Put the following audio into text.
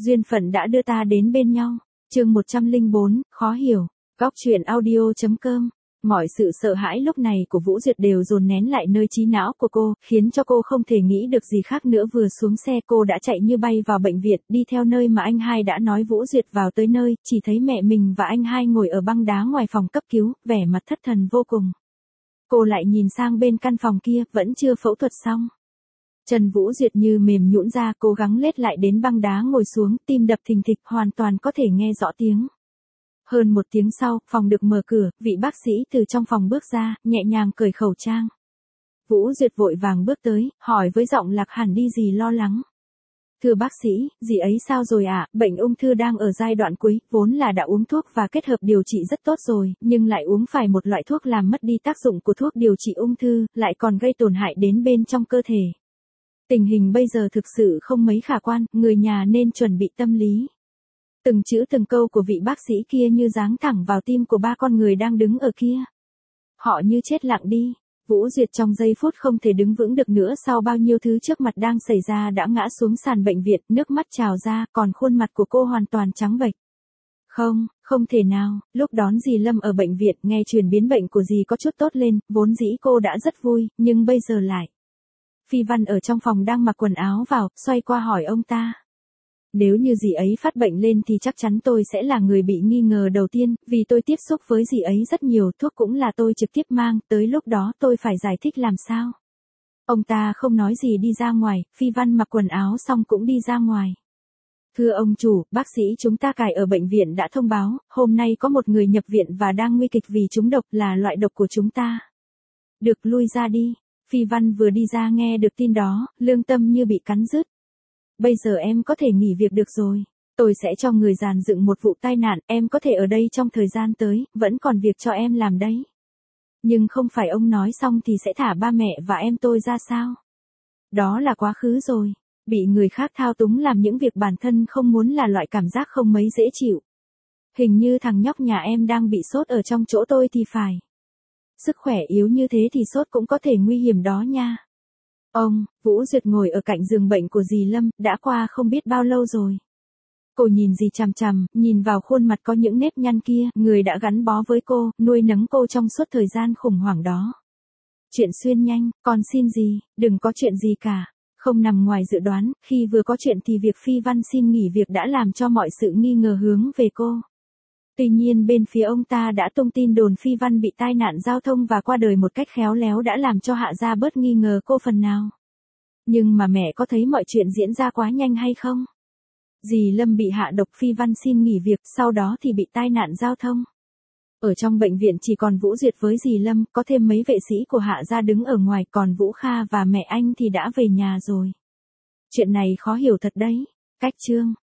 Duyên phận đã đưa ta đến bên nhau. Chương 104, khó hiểu. Góc truyện audio.com. Mọi sự sợ hãi lúc này của Vũ Duyệt đều dồn nén lại nơi trí não của cô, khiến cho cô không thể nghĩ được gì khác nữa. Vừa xuống xe cô đã chạy như bay vào bệnh viện, đi theo nơi mà anh hai đã nói. Vũ Duyệt vào tới nơi, chỉ thấy mẹ mình và anh hai ngồi ở băng đá ngoài phòng cấp cứu, vẻ mặt thất thần vô cùng. Cô lại nhìn sang bên căn phòng kia, vẫn chưa phẫu thuật xong. Trần Vũ Duyệt như mềm nhũn ra, cố gắng lết lại đến băng đá ngồi xuống, tim đập thình thịch, hoàn toàn có thể nghe rõ tiếng. Hơn một tiếng sau, phòng được mở cửa, vị bác sĩ từ trong phòng bước ra, nhẹ nhàng cởi khẩu trang. Vũ Duyệt vội vàng bước tới, hỏi với giọng lạc hẳn đi gì lo lắng. Thưa bác sĩ, dì ấy sao rồi ạ? Bệnh ung thư đang ở giai đoạn cuối, vốn là đã uống thuốc và kết hợp điều trị rất tốt rồi, nhưng lại uống phải một loại thuốc làm mất đi tác dụng của thuốc điều trị ung thư, lại còn gây tổn hại đến bên trong cơ thể. Tình hình bây giờ thực sự không mấy khả quan, người nhà nên chuẩn bị tâm lý. Từng chữ từng câu của vị bác sĩ kia như giáng thẳng vào tim của ba con người đang đứng ở kia. Họ như chết lặng đi. Vũ Duyệt trong giây phút không thể đứng vững được nữa, sau bao nhiêu thứ trước mặt đang xảy ra đã ngã xuống sàn bệnh viện, nước mắt trào ra, còn khuôn mặt của cô hoàn toàn trắng bệch. Không thể nào. Lúc đón dì Lâm ở bệnh viện, nghe chuyển biến bệnh của dì có chút tốt lên, vốn dĩ cô đã rất vui, nhưng bây giờ lại. Phi Văn ở trong phòng đang mặc quần áo vào, xoay qua hỏi ông ta. Nếu như dì ấy phát bệnh lên thì chắc chắn tôi sẽ là người bị nghi ngờ đầu tiên, vì tôi tiếp xúc với dì ấy rất nhiều, thuốc cũng là tôi trực tiếp mang, tới lúc đó tôi phải giải thích làm sao. Ông ta không nói gì đi ra ngoài, Phi Văn mặc quần áo xong cũng đi ra ngoài. Thưa ông chủ, bác sĩ chúng ta cài ở bệnh viện đã thông báo, hôm nay có một người nhập viện và đang nguy kịch vì trúng độc, là loại độc của chúng ta. Được, lui ra đi. Phi Văn vừa đi ra nghe được tin đó, lương tâm như bị cắn rứt. Bây giờ em có thể nghỉ việc được rồi. Tôi sẽ cho người dàn dựng một vụ tai nạn, em có thể ở đây trong thời gian tới, vẫn còn việc cho em làm đấy. Nhưng không phải ông nói xong thì sẽ thả ba mẹ và em tôi ra sao? Đó là quá khứ rồi. Bị người khác thao túng làm những việc bản thân không muốn là loại cảm giác không mấy dễ chịu. Hình như thằng nhóc nhà em đang bị sốt ở trong chỗ tôi thì phải. Sức khỏe yếu như thế thì sốt cũng có thể nguy hiểm đó nha. Vũ Duyệt ngồi ở cạnh giường bệnh của dì Lâm, đã qua không biết bao lâu rồi. Cô nhìn dì chằm chằm, nhìn vào khuôn mặt có những nếp nhăn kia, người đã gắn bó với cô, nuôi nấng cô trong suốt thời gian khủng hoảng đó. Chuyện xuyên nhanh, con xin dì, đừng có chuyện gì cả. Không nằm ngoài dự đoán, khi vừa có chuyện thì việc Phi Văn xin nghỉ việc đã làm cho mọi sự nghi ngờ hướng về cô. Tuy nhiên bên phía ông ta đã tung tin đồn Phi Văn bị tai nạn giao thông và qua đời một cách khéo léo đã làm cho Hạ gia bớt nghi ngờ cô phần nào. Nhưng mà mẹ có thấy mọi chuyện diễn ra quá nhanh hay không? Dì Lâm bị hạ độc, Phi Văn xin nghỉ việc, sau đó thì bị tai nạn giao thông. Ở trong bệnh viện chỉ còn Vũ Duyệt với dì Lâm, có thêm mấy vệ sĩ của Hạ gia đứng ở ngoài, còn Vũ Kha và mẹ anh thì đã về nhà rồi. Chuyện này khó hiểu thật đấy. Cách chương